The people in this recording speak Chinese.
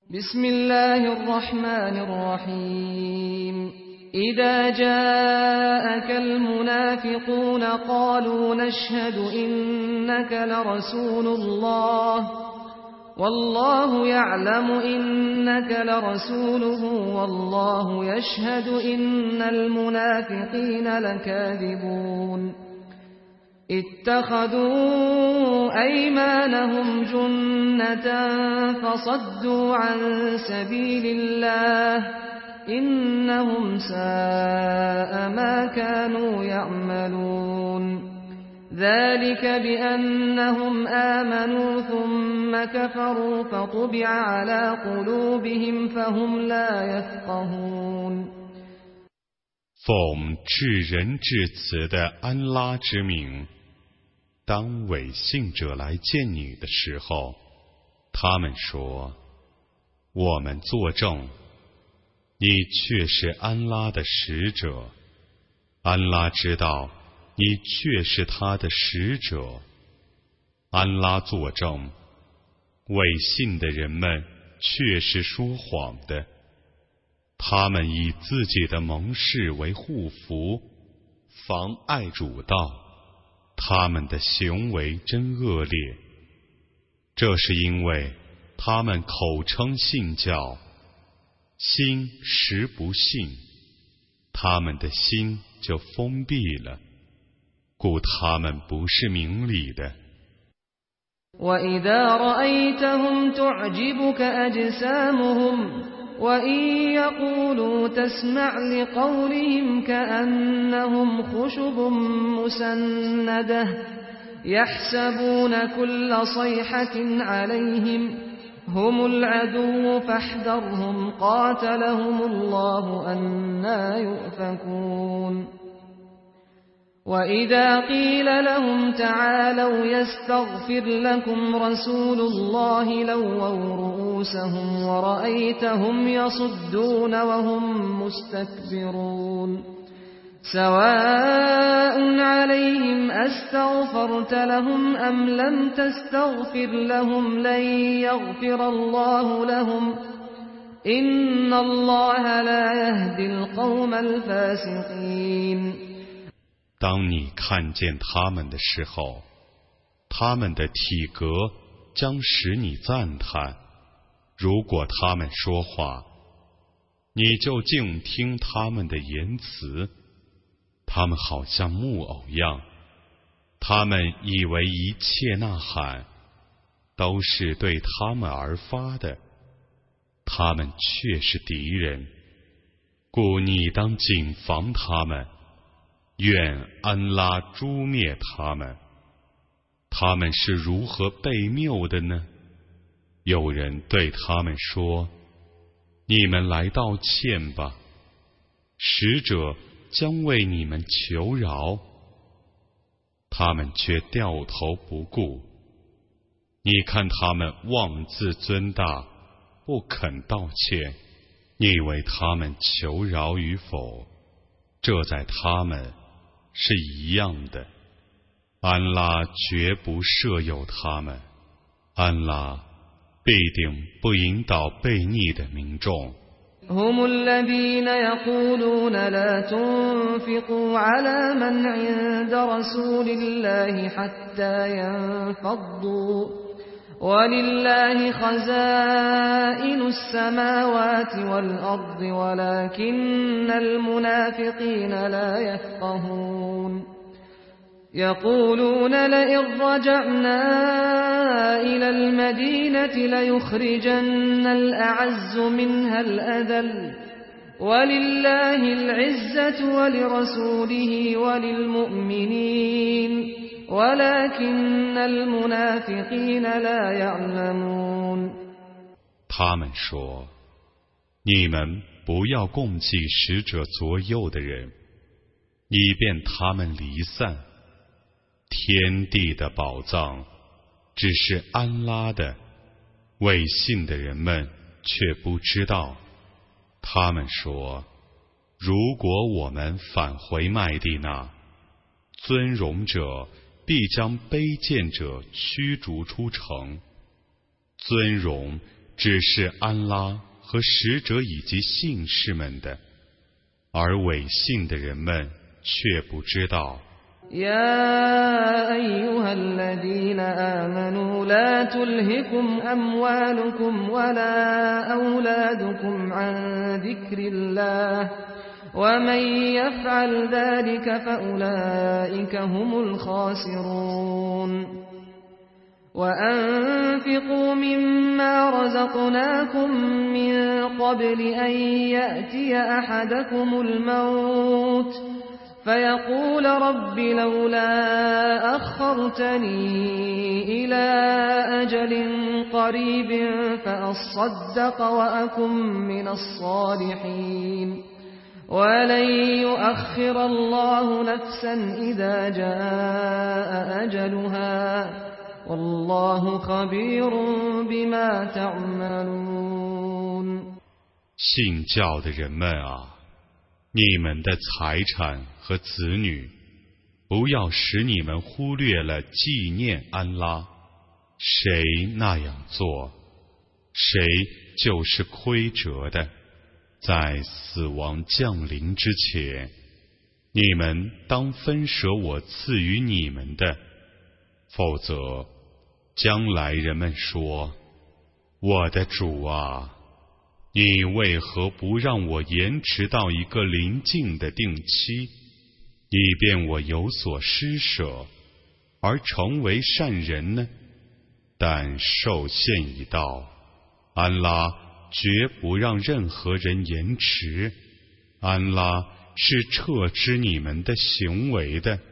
بسم الله الرحمن الرحيم إذا جاءك المنافقون قالوا نشهد إنك لرسول الله والله يعلم إنك لرسوله والله يشهد إن المنافقين لكاذبون اتخذوا أيمانهم جنة فصدوا عن سبيل الله إنهم ساء ما كانوا يعملون ذلك بأنهم آمنوا ثم كفروا فطبع على قلوبهم فهم لا يفقهون 奉至仁至慈的安拉之名，当伪信者来见你的时候，他们说：我们作证，你却是安拉的使者。安拉知道你却是他的使者。安拉作证，伪信的人们却是说谎的。他们以自己的盟誓为护符，妨碍主道，他们的行为真恶劣。这是因为他们口称信教，心实不信，他们的心就封闭了，故他们不是明理的。 وَإِذَا رَأَيْتَهُمْ تُعْجِبُكَ أَجْسَامُهُمْ وَإِنْ يَقُولُوا تَسْمَعْ لِقَوْلِهِمْ كَأَنَّهُمْ خُشُبٌ مُّسَنَّدَةٌ يَحْسَبُونَ كُلَّ صَيْحَةٍ عَلَيْهِمْ هُمُ الْعَدُوُّ فَاحْذَرْهُمْ قَاتَلَهُمُ اللَّهُ أَنَّى يُؤْفَكُونَ وَإِذَا قِيلَ لَهُمْ تَعَالَوْا يَسْتَغْفِرْ لَكُمْ رَسُولُ اللَّهِ لَوَّوْا رُءُوسَهُمْ وَرَأَيْتَهُمْ يَصُدُّونَ وَهُمْ مُسْتَكْبِرُونَ سَوَاءٌ عَلَيْهِمْ أَسْتَغْفَرْتَ لَهُمْ أَمْ لَمْ تَسْتَغْفِرْ لَهُمْ لَن يَغْفِرَ اللَّهُ لَهُمْ إِنَّ اللَّهَ لَا يَهْدِي الْقَوْمَ الْفَاسِقِينَ 当你看见他们的时候，他们的体格将使你赞叹。如果他们说话，你就静听他们的言辞。他们好像木偶样，他们以为一切呐喊都是对他们而发的，他们却是敌人，故你当谨防他们。愿安拉诛灭他们。他们是如何被谬的呢？有人对他们说：你们来道歉吧，使者将为你们求饶。他们却掉头不顾。你看他们妄自尊大，不肯道歉，你以为他们求饶与否？这在他们是一样的。安拉绝不设有他们，安拉必定不引导悖逆的民众。 هم الذين يقولون لا تنفقوا على من عند رسول الله حتى ينفضوا ولله خزائن السماوات والأرض ولكن المنافقين لا يفقهون يقولون لئن رجعنا إلى المدينة ليخرجن الأعز منها الأذل ولله العزة ولرسوله وللمؤمنين ولكن المنافقين لا يعلمون 他们说：你们不要供给使者左右的人，以便他们离散。天地的宝藏只是安拉的，伪信的人们却不知道。他们说：如果我们返回麦地那，尊荣者必将卑贱者驱逐出城。尊荣只是安拉和使者以及信士们的，而伪信的人们却不知道。 يا أيها الذين آمنوا لا تلهكم أموالكم ولا أولادكم عن ذكر الله ومن يفعل ذلك فأولئك هم الخاسرون وأنفقوا مما رزقناكم من قبل أن يأتي أحدكم الموت فيقول رب لولا أخرتني إلى أجل قريب فأصدق وأكن من الصالحين ولن يؤخر الله نفسا إذا جاء أجلها والله خبير بما تعملون 信教的人们啊，你们的财产和子女，不要使你们忽略了纪念安拉。谁那样做，谁就是亏折的。在死亡降临之前，你们当分舍我赐予你们的，否则，将来人们说：“我的主啊！”你为何不让我延迟到一个临近的定期，以便我有所施舍，而成为善人呢？但受限已到，安拉绝不让任何人延迟，安拉是撤知你们的行为的。